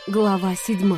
Глава 7.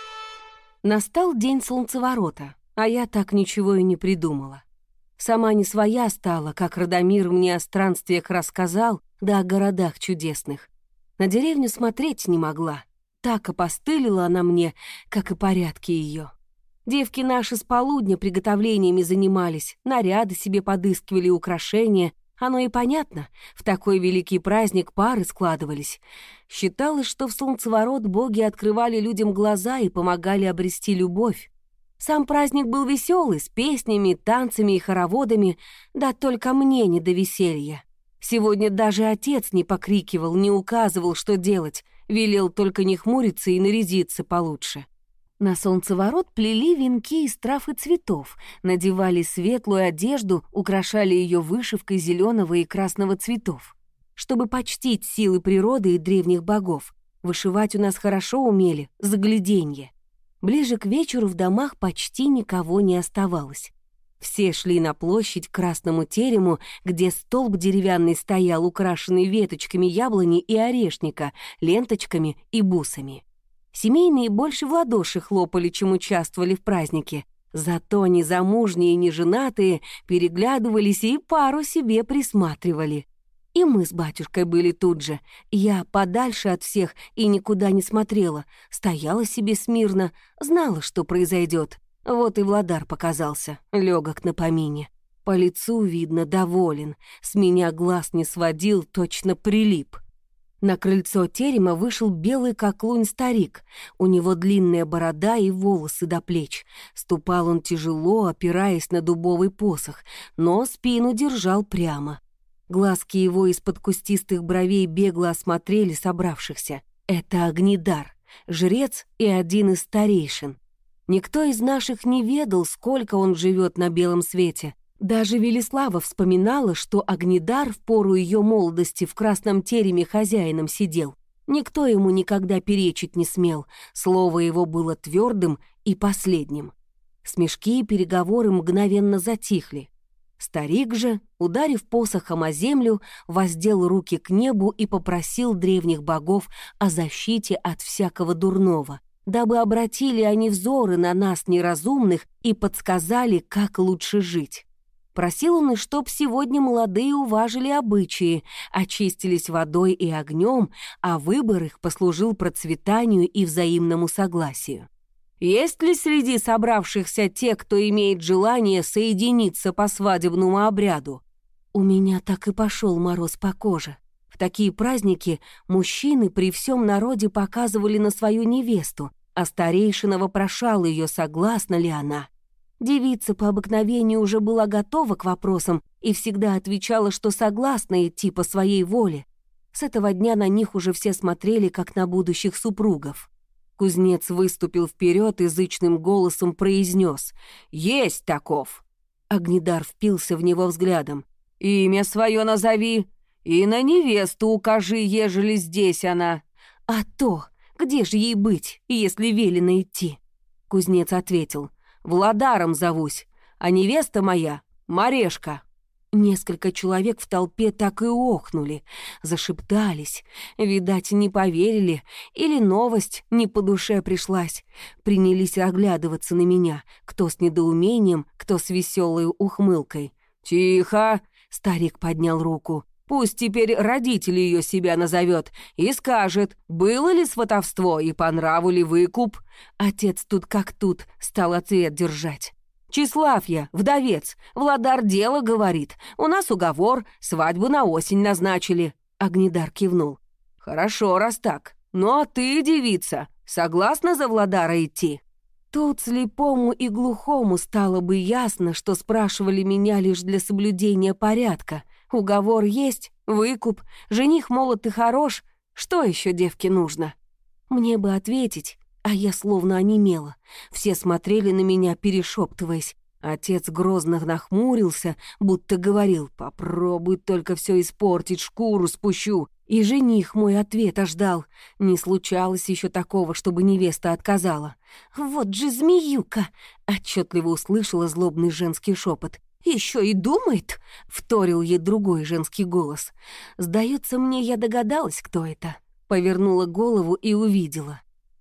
Настал день солнцеворота, а я так ничего и не придумала. Сама не своя стала, как Радомир мне о странствиях рассказал, да о городах чудесных. На деревню смотреть не могла. Так опостылила она мне, как и порядки ее. Девки наши с полудня приготовлениями занимались, наряды себе подыскивали, украшения. Оно и понятно, в такой великий праздник пары складывались. Считалось, что в солнцеворот боги открывали людям глаза и помогали обрести любовь. Сам праздник был веселый, с песнями, танцами и хороводами, да только мне не до веселья. Сегодня даже отец не покрикивал, не указывал, что делать, велел только не хмуриться и нарядиться получше. На солнцеворот плели венки из трав и цветов, надевали светлую одежду, украшали ее вышивкой зеленого и красного цветов. Чтобы почтить силы природы и древних богов, вышивать у нас хорошо умели, загляденье. Ближе к вечеру в домах почти никого не оставалось. Все шли на площадь к красному терему, где столб деревянный стоял, украшенный веточками яблони и орешника, ленточками и бусами. Семейные больше в ладоши хлопали, чем участвовали в празднике. Зато незамужние и неженатые переглядывались и пару себе присматривали. И мы с батюшкой были тут же. Я подальше от всех и никуда не смотрела. Стояла себе смирно, знала, что произойдет. Вот и Владар показался, легок на помине. По лицу, видно, доволен. С меня глаз не сводил, точно прилип. На крыльцо терема вышел белый как лунь старик. У него длинная борода и волосы до плеч. Ступал он тяжело, опираясь на дубовый посох, но спину держал прямо. Глазки его из-под кустистых бровей бегло осмотрели собравшихся. Это Огнидар, жрец и один из старейшин. Никто из наших не ведал, сколько он живет на белом свете. Даже Велислава вспоминала, что Огнидар в пору ее молодости в красном тереме хозяином сидел. Никто ему никогда перечить не смел, слово его было твердым и последним. Смешки и переговоры мгновенно затихли. Старик же, ударив посохом о землю, воздел руки к небу и попросил древних богов о защите от всякого дурного, дабы обратили они взоры на нас неразумных и подсказали, как лучше жить. Просил он и чтоб сегодня молодые уважили обычаи, очистились водой и огнем, а выбор их послужил процветанию и взаимному согласию. Есть ли среди собравшихся те, кто имеет желание соединиться по свадебному обряду? У меня так и пошел мороз по коже. В такие праздники мужчины при всем народе показывали на свою невесту, а старейшина вопрошал ее, согласна ли она. Девица по обыкновению уже была готова к вопросам и всегда отвечала, что согласна идти по своей воле. С этого дня на них уже все смотрели, как на будущих супругов. Кузнец выступил вперед и зычным голосом произнес: «Есть таков!» Огнидар впился в него взглядом. «Имя свое назови и на невесту укажи, ежели здесь она». «А то, где же ей быть, если велено идти?» Кузнец ответил: «Владаром зовусь, а невеста моя — Марешка». Несколько человек в толпе так и охнули, зашептались, видать, не поверили, или новость не по душе пришлась. Принялись оглядываться на меня, кто с недоумением, кто с веселой ухмылкой. «Тихо!» — старик поднял руку. «Пусть теперь родитель ее себя назовет и скажет, было ли сватовство и по нраву ли выкуп». Отец тут как тут стал ответ держать. «Тщеславья, вдовец, Владар дело говорит. У нас уговор, свадьбу на осень назначили». Огнидар кивнул. «Хорошо, раз так. Ну а ты, девица, согласна за Владара идти?» Тут слепому и глухому стало бы ясно, что спрашивали меня лишь для соблюдения порядка. Уговор есть, выкуп, жених молод и хорош. Что еще девке нужно? Мне бы ответить, а я словно онемела. Все смотрели на меня, перешептываясь. Отец грозно нахмурился, будто говорил: «Попробуй только все испортить, шкуру спущу». И жених мой ответа ждал. Не случалось еще такого, чтобы невеста отказала. «Вот же змеюка!» — отчетливо услышала злобный женский шепот. «Еще и думает!» — вторил ей другой женский голос. Сдается мне, я догадалась, кто это. Повернула голову и увидела.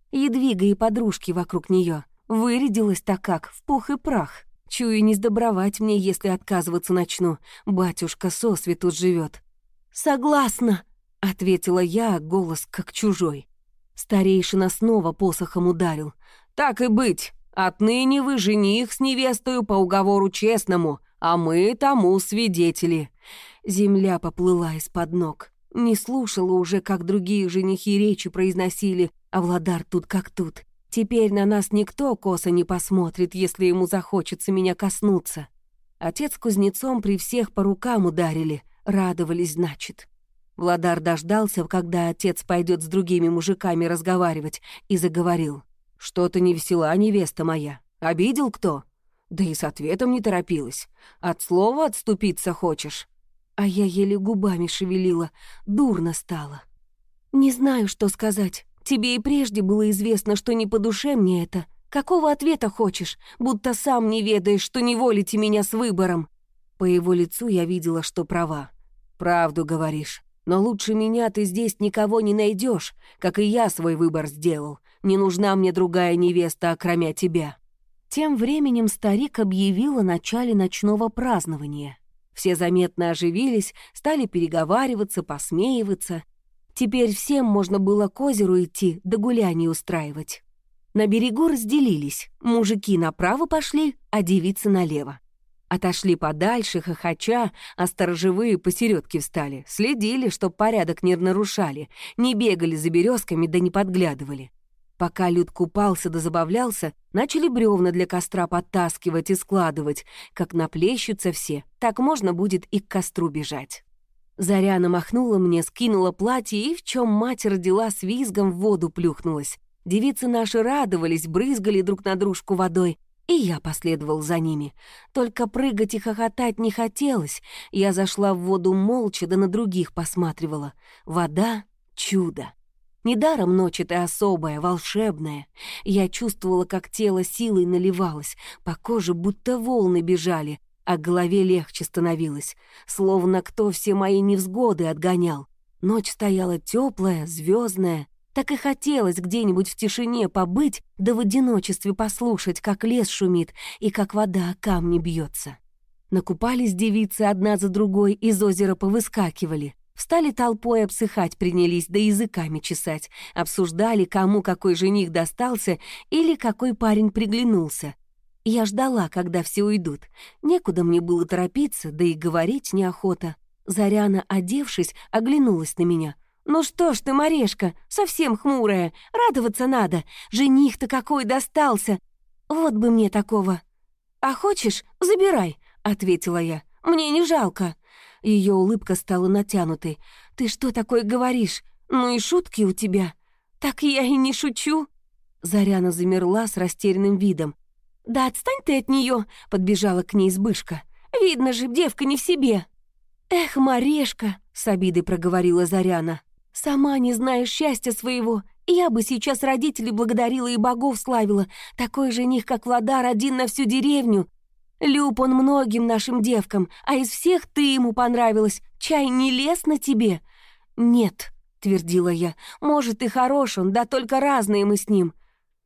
Едвига и подружки вокруг нее. Вырядилась-то как, в пух и прах. Чую, не сдобровать мне, если отказываться начну. Батюшка сосвету живет. «Согласна», — ответила я, голос как чужой. Старейшина снова посохом ударил. «Так и быть. Отныне вы жених с невестою по уговору честному, а мы тому свидетели». Земля поплыла из-под ног. Не слушала уже, как другие женихи речи произносили, а Владар тут как тут. Теперь на нас никто косо не посмотрит, если ему захочется меня коснуться. Отец с кузнецом при всех по рукам ударили, радовались, значит. Владар дождался, когда отец пойдет с другими мужиками разговаривать, и заговорил. «Что-то не весела невеста моя. Обидел кто? Да и с ответом не торопилась. От слова отступиться хочешь?» А я еле губами шевелила, дурно стало. «Не знаю, что сказать. Тебе и прежде было известно, что не по душе мне это. Какого ответа хочешь, будто сам не ведаешь, что не волите меня с выбором?» По его лицу я видела, что права. «Правду говоришь. Но лучше меня ты здесь никого не найдешь, как и я свой выбор сделал. Не нужна мне другая невеста, окромя тебя». Тем временем старик объявил о начале ночного празднования. Все заметно оживились, стали переговариваться, посмеиваться. Теперь всем можно было к озеру идти, да гуляний устраивать. На берегу разделились. Мужики направо пошли, а девицы налево. Отошли подальше, хохоча, а сторожевые посередке встали. Следили, чтоб порядок не нарушали, не бегали за березками да не подглядывали. Пока люд купался да забавлялся, начали бревна для костра подтаскивать и складывать. Как наплещутся все, так можно будет и к костру бежать. Заряна махнула мне, скинула платье и, в чем мать родила, с визгом в воду плюхнулась. Девицы наши радовались, брызгали друг на дружку водой, и я последовал за ними. Только прыгать и хохотать не хотелось. Я зашла в воду молча, да на других посматривала. Вода — чудо. Недаром ночь эта особая, волшебная. Я чувствовала, как тело силой наливалось, по коже будто волны бежали, а к голове легче становилось, словно кто все мои невзгоды отгонял. Ночь стояла теплая, звездная. Так и хотелось где-нибудь в тишине побыть, да в одиночестве послушать, как лес шумит и как вода о камни бьется. Накупались девицы одна за другой, из озера повыскакивали. Встали толпой, обсыхать принялись, да языками чесать. Обсуждали, кому какой жених достался или какой парень приглянулся. Я ждала, когда все уйдут. Некуда мне было торопиться, да и говорить неохота. Заряна, одевшись, оглянулась на меня. «Ну что ж ты, Марешка, совсем хмурая, радоваться надо. Жених-то какой достался. Вот бы мне такого». «А хочешь, забирай», — ответила я. «Мне не жалко». Ее улыбка стала натянутой. «Ты что такое говоришь? Ну и шутки у тебя». «Так я и не шучу». Заряна замерла с растерянным видом. «Да отстань ты от нее», — подбежала к ней Збышка. «Видно же, девка не в себе». «Эх, Марешка», — с обидой проговорила Заряна. «Сама не знаешь счастья своего. Я бы сейчас родителей благодарила и богов славила. Такой жених, как Владар, один на всю деревню. Люб он многим нашим девкам, а из всех ты ему понравилась. Чай не лез на тебе?» «Нет», — твердила я, — «может, и хорош он, да только разные мы с ним».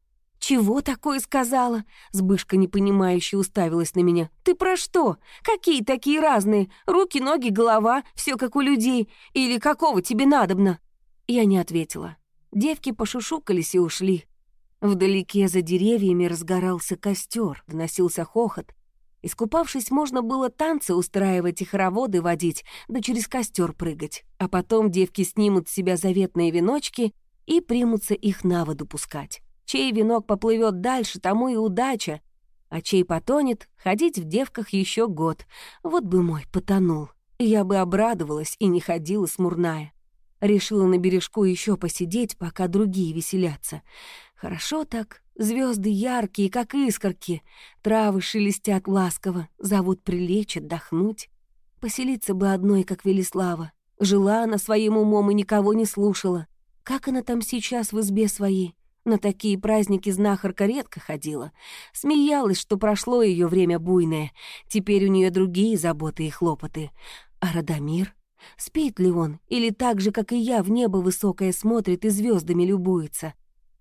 «Чего такое сказала?» — Збышка непонимающе уставилась на меня. «Ты про что? Какие такие разные? Руки, ноги, голова, все как у людей. Или какого тебе надобно?» Я не ответила. Девки пошушукались и ушли. Вдалеке за деревьями разгорался костер, доносился хохот. Искупавшись, можно было танцы устраивать и хороводы водить, да через костер прыгать. А потом девки снимут с себя заветные веночки и примутся их на воду пускать. Чей венок поплывет дальше, тому и удача. А чей потонет, ходить в девках еще год. Вот бы мой потонул. Я бы обрадовалась и не ходила смурная. Решила на бережку еще посидеть, пока другие веселятся. Хорошо так, звезды яркие, как искорки. Травы шелестят ласково, зовут прилечь, отдохнуть. Поселиться бы одной, как Велислава. Жила она своим умом и никого не слушала. Как она там сейчас в избе своей? На такие праздники знахарка редко ходила. Смеялась, что прошло ее время буйное. Теперь у нее другие заботы и хлопоты. А Радомир? Спит ли он? Или так же, как и я, в небо высокое смотрит и звездами любуется?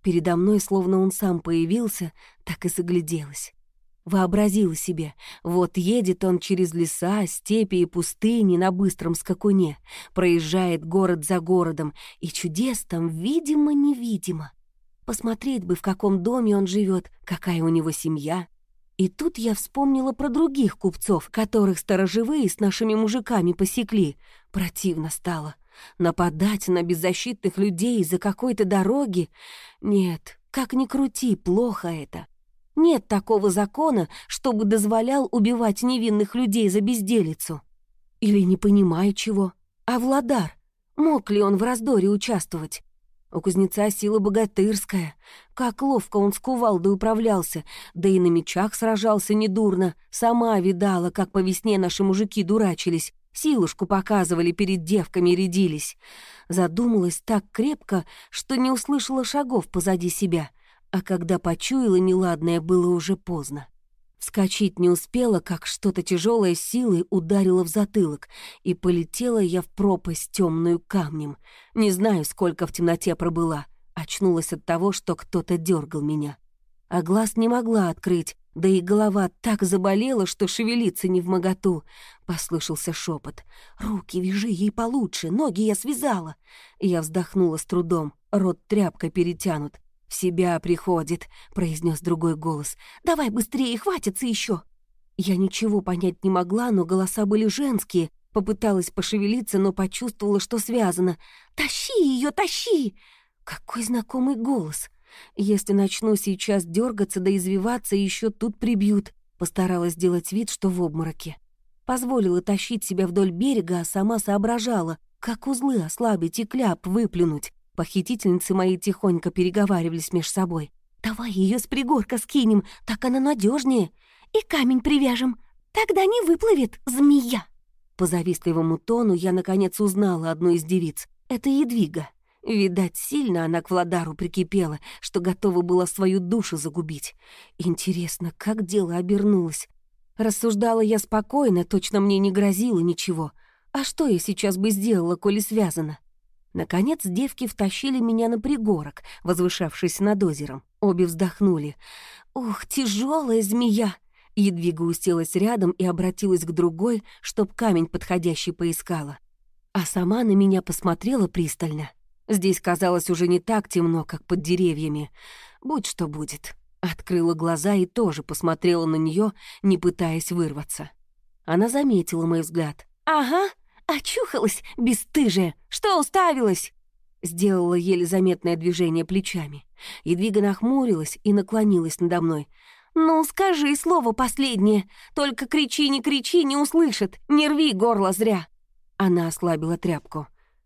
Передо мной, словно он сам появился, так и загляделась. Вообразила себе, вот едет он через леса, степи и пустыни на быстром скакуне, проезжает город за городом, и чудес там видимо-невидимо. Посмотреть бы, в каком доме он живет, какая у него семья. И тут я вспомнила про других купцов, которых сторожевые с нашими мужиками посекли. Противно стало. Нападать на беззащитных людей из-за какой-то дороги? Нет, как ни крути, плохо это. Нет такого закона, чтобы дозволял убивать невинных людей за безделицу. Или не понимаю чего. А Владар? Мог ли он в раздоре участвовать? У кузнеца сила богатырская. Как ловко он с кувалдой управлялся, да и на мечах сражался недурно. Сама видала, как по весне наши мужики дурачились, силушку показывали, перед девками рядились. Задумалась так крепко, что не услышала шагов позади себя, а когда почуяла неладное, было уже поздно. Вскочить не успела, как что-то тяжелое силой ударило в затылок, и полетела я в пропасть темную камнем. Не знаю, сколько в темноте пробыла. Очнулась от того, что кто-то дергал меня. А глаз не могла открыть, да и голова так заболела, что шевелиться невмоготу. Послышался шепот. «Руки вяжи ей получше, ноги я связала». Я вздохнула с трудом, рот тряпкой перетянут. «В себя приходит», — произнес другой голос. «Давай быстрее, хватится еще». Я ничего понять не могла, но голоса были женские. Попыталась пошевелиться, но почувствовала, что связано. «Тащи ее, тащи!» Какой знакомый голос. Если начну сейчас дергаться да извиваться, еще тут прибьют. Постаралась сделать вид, что в обмороке. Позволила тащить себя вдоль берега, а сама соображала, как узлы ослабить и кляп выплюнуть. Похитительницы мои тихонько переговаривались меж собой. «Давай ее с пригорка скинем, так она надежнее. И камень привяжем, тогда не выплывет змея». По завистливому тону я наконец узнала одну из девиц. Это Едвига. Видать, сильно она к Владару прикипела, что готова была свою душу загубить. Интересно, как дело обернулось? Рассуждала я спокойно, точно мне не грозило ничего. А что я сейчас бы сделала, коли связана? Наконец девки втащили меня на пригорок, возвышавшийся над озером. Обе вздохнули. «Ух, тяжелая змея!» Едвига уселась рядом и обратилась к другой, чтоб камень подходящий поискала. А сама на меня посмотрела пристально. Здесь казалось уже не так темно, как под деревьями. Будь что будет. Открыла глаза и тоже посмотрела на нее, не пытаясь вырваться. Она заметила мой взгляд. «Ага, очухалась, бесстыжая! Что уставилась?» Сделала еле заметное движение плечами. Едвига нахмурилась и наклонилась надо мной. «Ну, скажи слово последнее. Только кричи, не услышит. Не рви горло зря». Она ослабила тряпку.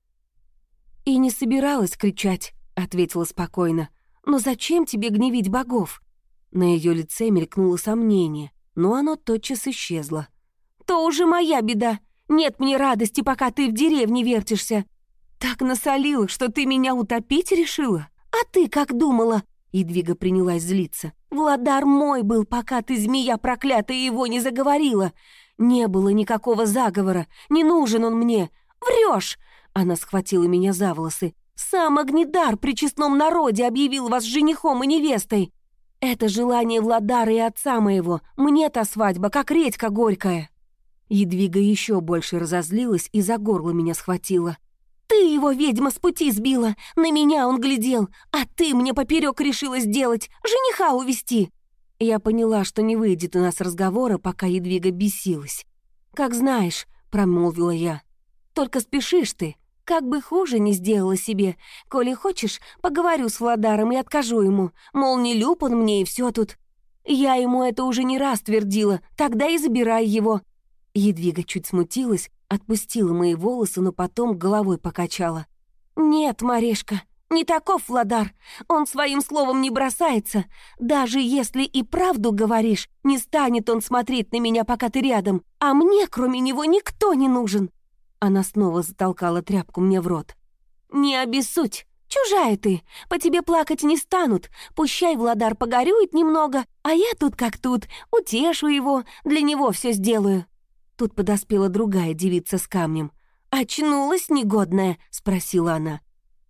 «И не собиралась кричать», — ответила спокойно. «Но зачем тебе гневить богов?» На ее лице мелькнуло сомнение, но оно тотчас исчезло. «То уже моя беда. Нет мне радости, пока ты в деревне вертишься. Так насолила, что ты меня утопить решила? А ты как думала?» Едвига принялась злиться. «Владар мой был, пока ты, змея проклятая, его не заговорила. Не было никакого заговора, не нужен он мне. Врешь!» Она схватила меня за волосы. «Сам Огнедар при честном народе объявил вас женихом и невестой. Это желание Владара и отца моего. Мне та свадьба, как редька горькая». Едвига еще больше разозлилась и за горло меня схватила. «Ты его, ведьма, с пути сбила. На меня он глядел, а ты мне поперек решила сделать, жениха увести». Я поняла, что не выйдет у нас разговора, пока Едвига бесилась. «Как знаешь», — промолвила я. «Только спешишь ты. Как бы хуже не сделала себе. Коли хочешь, поговорю с Владаром и откажу ему. Мол, не люб он мне, и все тут. Я ему это уже не раз твердила, тогда и забирай его». Едвига чуть смутилась, отпустила мои волосы, но потом головой покачала. «Нет, Марешка, не таков Владар. Он своим словом не бросается. Даже если и правду говоришь, не станет он смотреть на меня, пока ты рядом. А мне, кроме него, никто не нужен». Она снова затолкала тряпку мне в рот. «Не обессудь, чужая ты, по тебе плакать не станут. Пущай Владар погорюет немного, а я тут как тут, утешу его, для него все сделаю». Тут подоспела другая девица с камнем. «Очнулась, негодная?» — спросила она.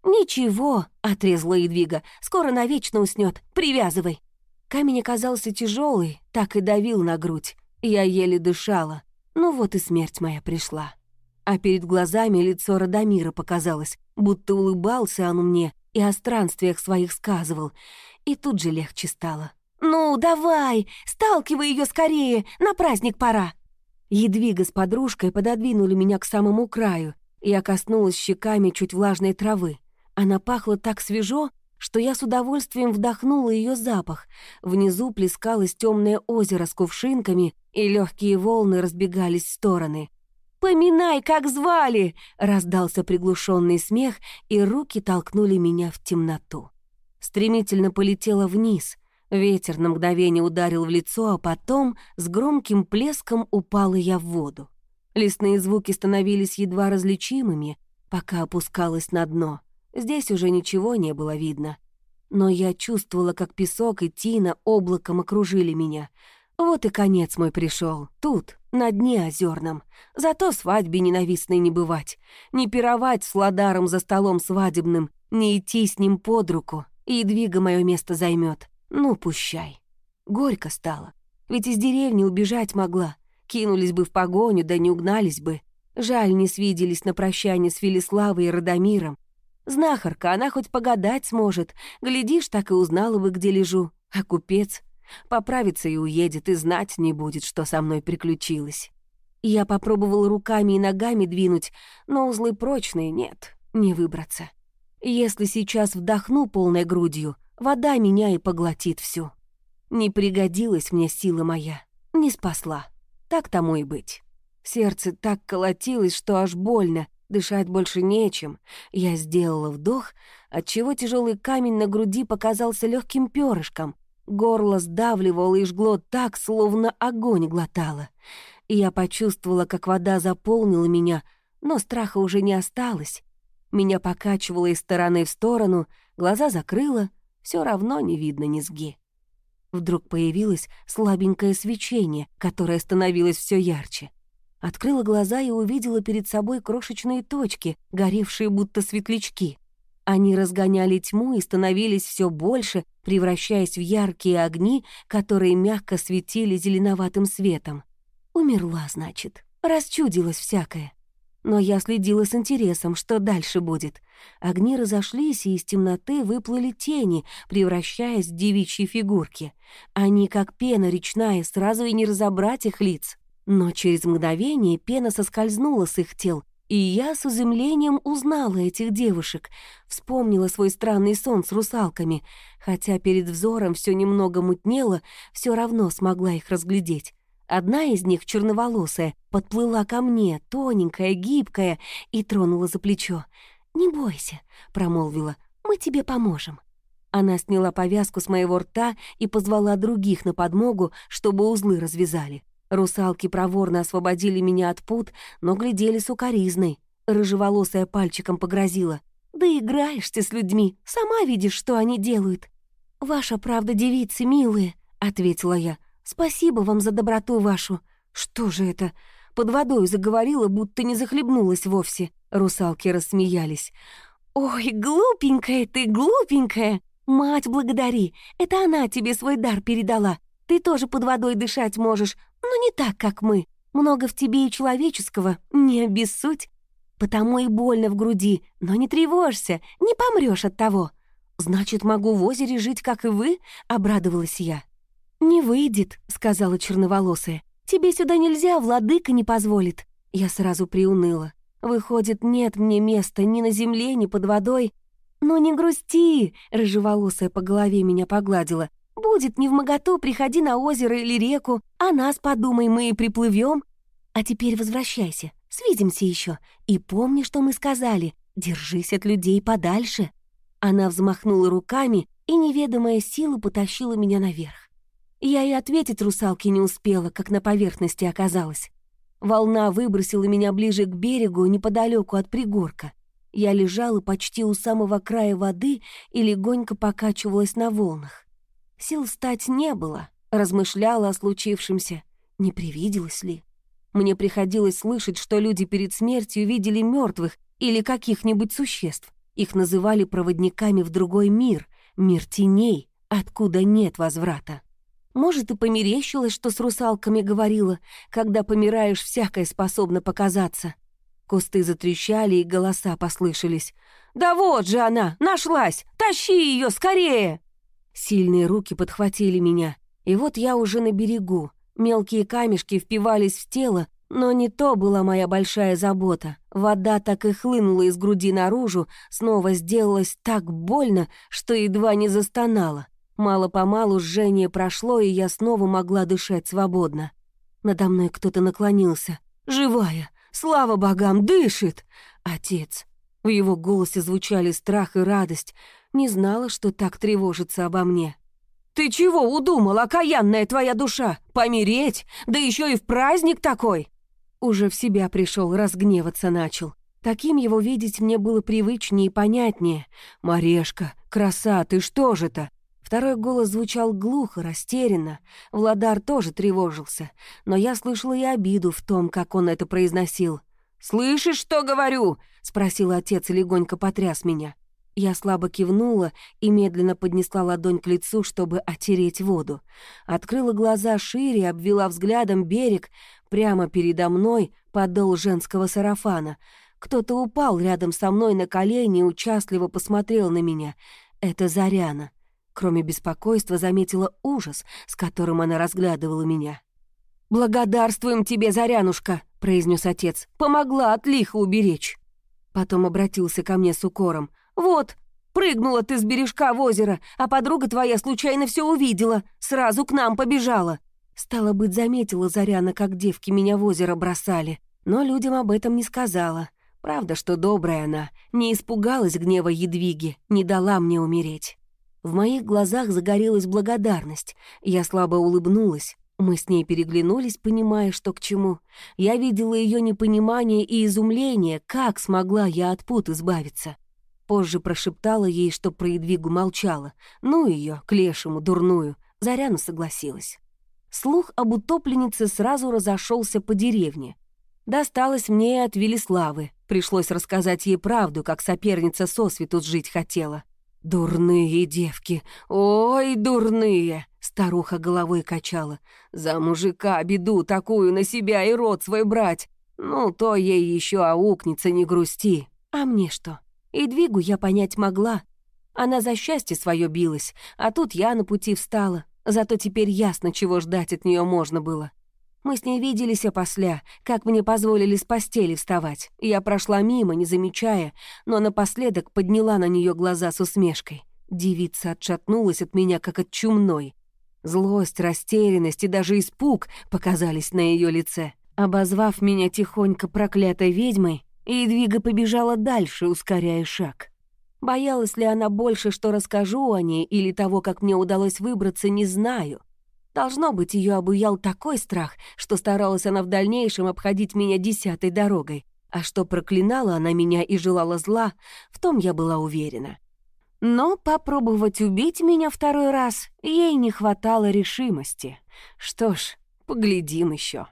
«Ничего», — отрезала Едвига, — «скоро навечно уснёт. Привязывай». Камень оказался тяжелый, так и давил на грудь. Я еле дышала. Ну вот и смерть моя пришла. А перед глазами лицо Радомира показалось, будто улыбался он мне и о странствиях своих сказывал. И тут же легче стало. «Ну, давай, сталкивай ее скорее, на праздник пора». Едвига с подружкой пододвинули меня к самому краю. Я коснулась щеками чуть влажной травы. Она пахла так свежо, что я с удовольствием вдохнула ее запах. Внизу плескалось темное озеро с кувшинками, и легкие волны разбегались в стороны. «Поминай, как звали!» — раздался приглушенный смех, и руки толкнули меня в темноту. Стремительно полетела вниз. Ветер на мгновение ударил в лицо, а потом с громким плеском упала я в воду. Лесные звуки становились едва различимыми, пока опускалась на дно. Здесь уже ничего не было видно. Но я чувствовала, как песок и тина облаком окружили меня. Вот и конец мой пришел. Тут, на дне озерном. Зато свадьбе ненавистной не бывать. Не пировать с Ладаром за столом свадебным, не идти с ним под руку. И Едвига мое место займет. Ну, пущай. Горько стало. Ведь из деревни убежать могла. Кинулись бы в погоню, да не угнались бы. Жаль, не свиделись на прощание с Велиславой и Радомиром. Знахарка, она хоть погадать сможет. Глядишь, так и узнала бы, где лежу. А купец поправится и уедет, и знать не будет, что со мной приключилось. Я попробовала руками и ногами двинуть, но узлы прочные, нет, не выбраться. Если сейчас вдохну полной грудью, вода меня и поглотит всю. Не пригодилась мне сила моя, не спасла. Так тому и быть. Сердце так колотилось, что аж больно. Дышать больше нечем. Я сделала вдох, отчего тяжелый камень на груди показался легким перышком. Горло сдавливало и жгло так, словно огонь глотало. И я почувствовала, как вода заполнила меня, но страха уже не осталось. Меня покачивало из стороны в сторону, глаза закрыла, все равно не видно низги. Вдруг появилось слабенькое свечение, которое становилось все ярче. Открыла глаза и увидела перед собой крошечные точки, горевшие будто светлячки. Они разгоняли тьму и становились все больше, превращаясь в яркие огни, которые мягко светили зеленоватым светом. Умерла, значит, расчудилось всякое. Но я следила с интересом, что дальше будет. Огни разошлись, и из темноты выплыли тени, превращаясь в девичьи фигурки. Они, как пена речная, сразу и не разобрать их лиц. Но через мгновение пена соскользнула с их тел, и я с изумлением узнала этих девушек, вспомнила свой странный сон с русалками, хотя перед взором все немного мутнело, все равно смогла их разглядеть. Одна из них, черноволосая, подплыла ко мне, тоненькая, гибкая, и тронула за плечо. «Не бойся», — промолвила, — «мы тебе поможем». Она сняла повязку с моего рта и позвала других на подмогу, чтобы узлы развязали. Русалки проворно освободили меня от пут, но глядели с укоризной. Рыжеволосая пальчиком погрозила. «Да играешься с людьми, сама видишь, что они делают». «Ваша правда, девицы милые», — ответила я. «Спасибо вам за доброту вашу». «Что же это?» Под водой заговорила, будто не захлебнулась вовсе. Русалки рассмеялись. «Ой, глупенькая ты, глупенькая! Мать благодари, это она тебе свой дар передала. Ты тоже под водой дышать можешь, но не так, как мы. Много в тебе и человеческого, не обессудь. Потому и больно в груди, но не тревожься, не помрёшь от того». «Значит, могу в озере жить, как и вы?» — обрадовалась я. «Не выйдет», — сказала черноволосая. «Тебе сюда нельзя, владыка не позволит». Я сразу приуныла. Выходит, нет мне места ни на земле, ни под водой. «Ну не грусти», — рыжеволосая по голове меня погладила. «Будет невмоготу, приходи на озеро или реку, а нас подумай, мы и приплывем. А теперь возвращайся, свидимся еще. И помни, что мы сказали, держись от людей подальше». Она взмахнула руками, и неведомая сила потащила меня наверх. Я и ответить русалке не успела, как на поверхности оказалась. Волна выбросила меня ближе к берегу, неподалеку от пригорка. Я лежала почти у самого края воды и легонько покачивалась на волнах. Сил встать не было, размышляла о случившемся. Не привиделось ли? Мне приходилось слышать, что люди перед смертью видели мертвых или каких-нибудь существ. Их называли проводниками в другой мир, мир теней, откуда нет возврата. Может, и померещилось, что с русалками говорила, когда помираешь, всякое способно показаться. Кусты затрещали, и голоса послышались. «Да вот же она! Нашлась! Тащи ее скорее!» Сильные руки подхватили меня, и вот я уже на берегу. Мелкие камешки впивались в тело, но не то была моя большая забота. Вода так и хлынула из груди наружу, снова сделалось так больно, что едва не застонала. Мало-помалу жжение прошло, и я снова могла дышать свободно. Надо мной кто-то наклонился. «Живая! Слава богам, дышит!» Отец. В его голосе звучали страх и радость. Не знала, что так тревожится обо мне. «Ты чего удумал, окаянная твоя душа? Помереть? Да еще и в праздник такой!» Уже в себя пришел, разгневаться начал. Таким его видеть мне было привычнее и понятнее. «Марешка, краса, ты что же-то?» Второй голос звучал глухо, растерянно. Владар тоже тревожился, но я слышала и обиду в том, как он это произносил. «Слышишь, что говорю?» — спросил отец и легонько потряс меня. Я слабо кивнула и медленно поднесла ладонь к лицу, чтобы отереть воду. Открыла глаза шире, обвела взглядом берег. Прямо передо мной подол женского сарафана. Кто-то упал рядом со мной на колени и участливо посмотрел на меня. Это Заряна. Кроме беспокойства, заметила ужас, с которым она разглядывала меня. «Благодарствуем тебе, Зарянушка!» — произнес отец. «Помогла от лиха уберечь!» Потом обратился ко мне с укором. «Вот, прыгнула ты с бережка в озеро, а подруга твоя случайно все увидела, сразу к нам побежала!» Стало быть, заметила Заряна, как девки меня в озеро бросали, но людям об этом не сказала. Правда, что добрая она, не испугалась гнева Едвиги, не дала мне умереть. В моих глазах загорелась благодарность. Я слабо улыбнулась. Мы с ней переглянулись, понимая, что к чему. Я видела ее непонимание и изумление, как смогла я от пут избавиться. Позже прошептала ей, что про Едвигу молчала. Ну ее, к лешему, дурную. Заряна согласилась. Слух об утопленнице сразу разошелся по деревне. Досталось мне и от Велиславы. Пришлось рассказать ей правду, как соперница сосвету жить хотела. «Дурные девки! Ой, дурные!» — старуха головой качала. «За мужика беду такую на себя и род свой брать! Ну, то ей еще аукнется, не грусти! А мне что? Едвигу я понять могла. Она за счастье свое билась, а тут я на пути встала. Зато теперь ясно, чего ждать от нее можно было. Мы с ней виделись опосля, как мне позволили с постели вставать. Я прошла мимо, не замечая, но напоследок подняла на нее глаза с усмешкой. Девица отшатнулась от меня, как от чумной. Злость, растерянность и даже испуг показались на ее лице. Обозвав меня тихонько проклятой ведьмой, Едвига побежала дальше, ускоряя шаг. Боялась ли она больше, что расскажу о ней, или того, как мне удалось выбраться, не знаю. Должно быть, ее обуял такой страх, что старалась она в дальнейшем обходить меня 10-й дорогой. А что проклинала она меня и желала зла, в том я была уверена. Но попробовать убить меня второй раз ей не хватало решимости. Что ж, поглядим еще.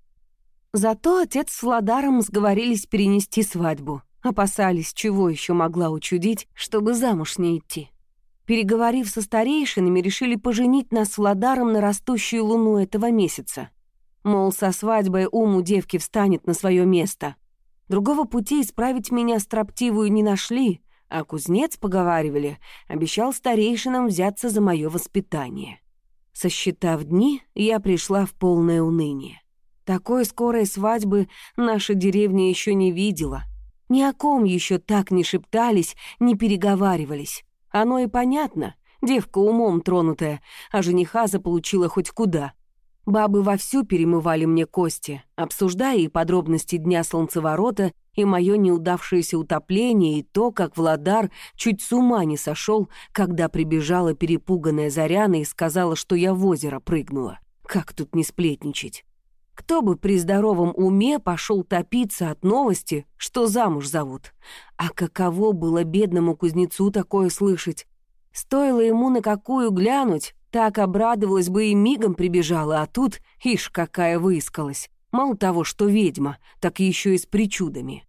Зато отец с Владаром сговорились перенести свадьбу. Опасались, чего еще могла учудить, чтобы замуж не идти. Переговорив со старейшинами, решили поженить нас с Владаром на растущую луну этого месяца. Мол, со свадьбой ум у девки встанет на свое место. Другого пути исправить меня строптивую не нашли, а кузнец, поговаривали, обещал старейшинам взяться за мое воспитание. Сосчитав дни, я пришла в полное уныние. Такой скорой свадьбы наша деревня еще не видела. Ни о ком еще так не шептались, не переговаривались. Оно и понятно, девка умом тронутая, а жениха заполучила хоть куда. Бабы вовсю перемывали мне кости, обсуждая и подробности дня солнцеворота, и мое неудавшееся утопление, и то, как Владар чуть с ума не сошел, когда прибежала перепуганная Заряна и сказала, что я в озеро прыгнула. Как тут не сплетничать? Кто бы при здоровом уме пошел топиться от новости, что замуж зовут? А каково было бедному кузнецу такое слышать? Стоило ему на какую глянуть, так обрадовалась бы и мигом прибежала, а тут, ишь, какая выискалась. Мало того, что ведьма, так еще и с причудами.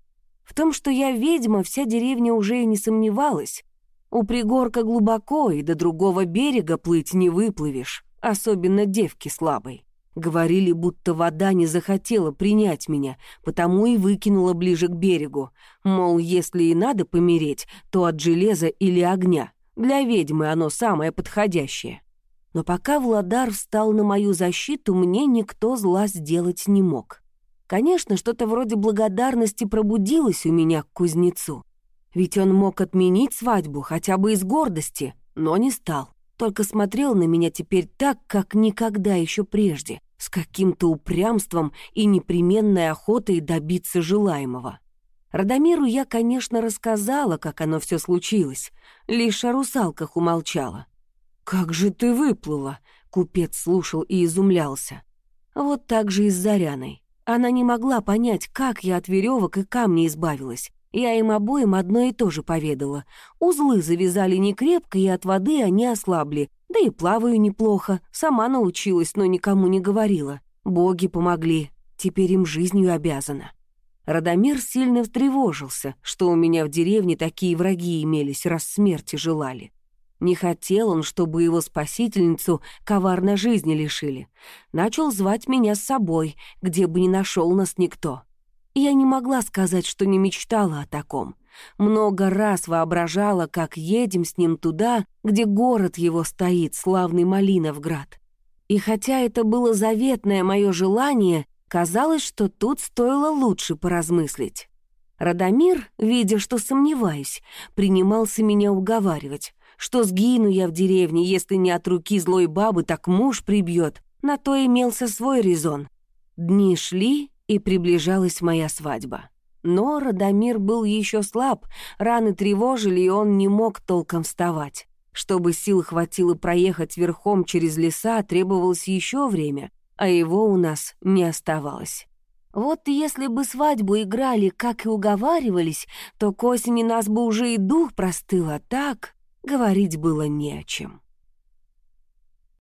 В том, что я ведьма, вся деревня уже и не сомневалась. У пригорка глубоко, и до другого берега плыть не выплывешь, особенно девки слабой. Говорили, будто вода не захотела принять меня, потому и выкинула ближе к берегу. Мол, если и надо помереть, то от железа или огня. Для ведьмы оно самое подходящее. Но пока Владар встал на мою защиту, мне никто зла сделать не мог. Конечно, что-то вроде благодарности пробудилось у меня к кузнецу. Ведь он мог отменить свадьбу хотя бы из гордости, но не стал. Только смотрел на меня теперь так, как никогда еще прежде, с каким-то упрямством и непременной охотой добиться желаемого. Радомиру я, конечно, рассказала, как оно все случилось, лишь о русалках умолчала. «Как же ты выплыла?» — купец слушал и изумлялся. Вот так же и с Заряной. Она не могла понять, как я от веревок и камней избавилась. Я им обоим одно и то же поведала. Узлы завязали не крепко, и от воды они ослабли. Да и плаваю неплохо. Сама научилась, но никому не говорила. Боги помогли. Теперь им жизнью обязана. Радомир сильно встревожился, что у меня в деревне такие враги имелись, раз смерти желали. Не хотел он, чтобы его спасительницу коварно жизни лишили. Начал звать меня с собой, где бы ни нашел нас никто. Я не могла сказать, что не мечтала о таком. Много раз воображала, как едем с ним туда, где город его стоит, славный Малиновград. И хотя это было заветное мое желание, казалось, что тут стоило лучше поразмыслить. Радомир, видя, что сомневаюсь, принимался меня уговаривать, что сгину я в деревне, если не от руки злой бабы, так муж прибьет. На то имелся свой резон. Дни шли, и приближалась моя свадьба. Но Радомир был еще слаб, раны тревожили, и он не мог толком вставать. Чтобы сил хватило проехать верхом через леса, требовалось еще время, а его у нас не оставалось. Вот если бы свадьбу играли, как и уговаривались, то к осени нас бы уже и дух простыл, а так говорить было не о чем.